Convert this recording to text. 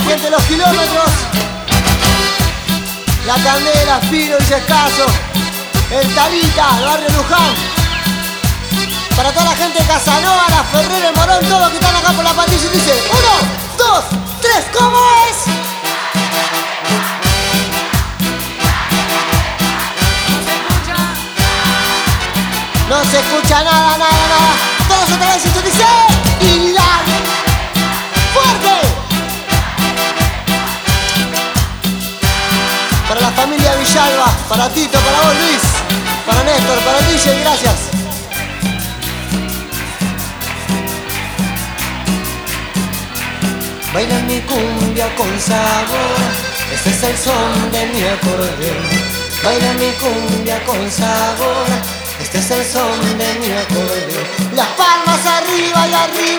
gente de Los Kilómetros, La Candela, Pino y Escaso, el Talita, el barrio Luján. Para toda la gente de Casanova, La Ferrera, el Morón, todos que están acá por la patilla y dice 1, 2, 3, ¿cómo es? No se escucha nada, nada, nada. Todos otra vez y tú dices y la fuerte. Para la familia Villalba, para Tito, para vos Luis, para Néstor, para el DJ, gracias. Baila mi cumbia con sabor, este es el son de mi acordeón. Baila mi cumbia con sabor, este es el son de mi acordeón. Las palmas arriba y arriba.